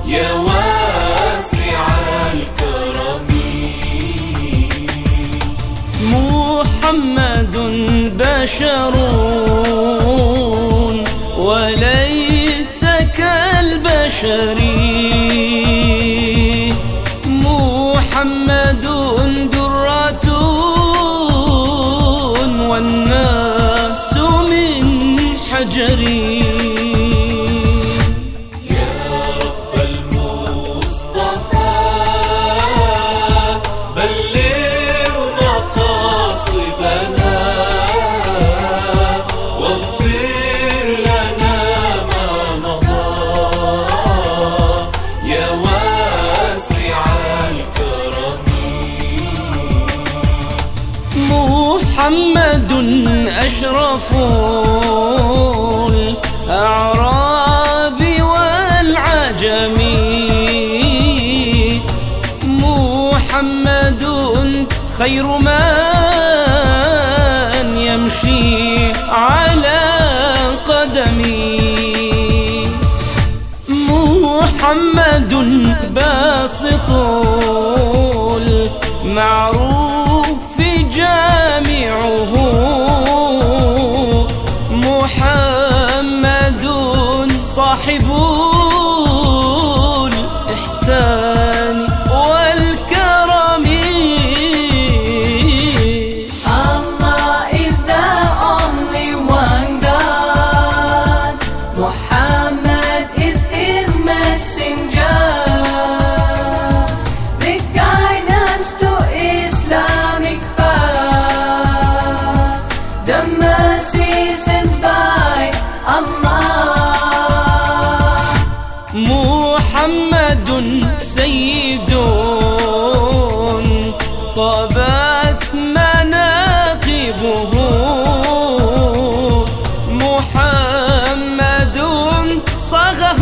يا واسع الكرم. محمد بشر وليس كالبشر، محمد درة والناس من حجر. يا رب المصطفى بلغ مقاصدنا واغفر لنا ما مضى يا واسع الكرم. محمد أشرف الأعراب والعجم، محمد خير من يمشي على قدمي، محمد باسط المعروف جامعه، محمد صاحب الإحسان والكرم. Allah is the only one God, Muhammad is his messenger. The guidance to Islamic path, the mercy sent by Allah. محمد سيد طابت مناقبه، محمد صاغه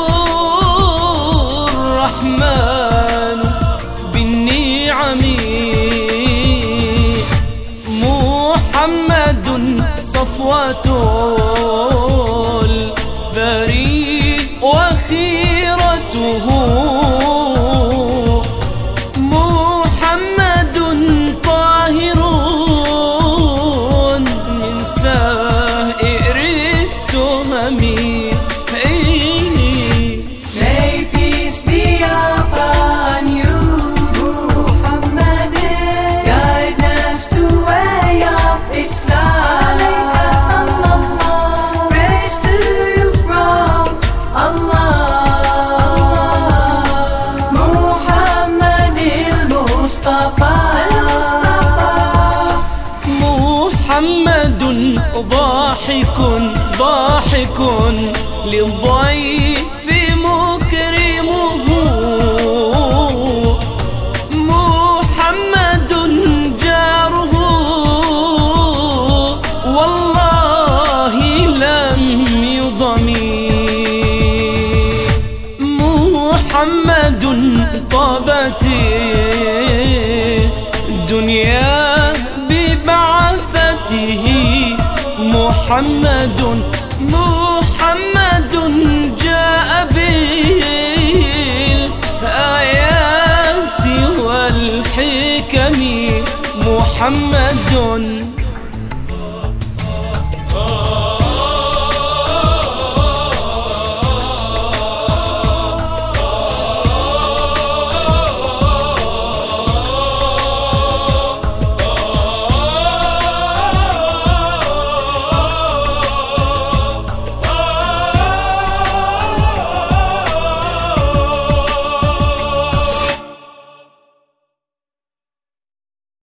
الرحمن بالنعم، محمد صفوة البريء وخيرته، محمد طاهر من سائر التهم. May peace be upon you, Muhammad, guidance to way of Islam. Praise to you from Allah, Muhammad al-Mustafa. محمد ضاحك ضاحك للضيف مكرمه، محمد جاره والله لم يضم، محمد طابت الدنيا ببعثته، محمد جاء بالآيات والحكم، محمد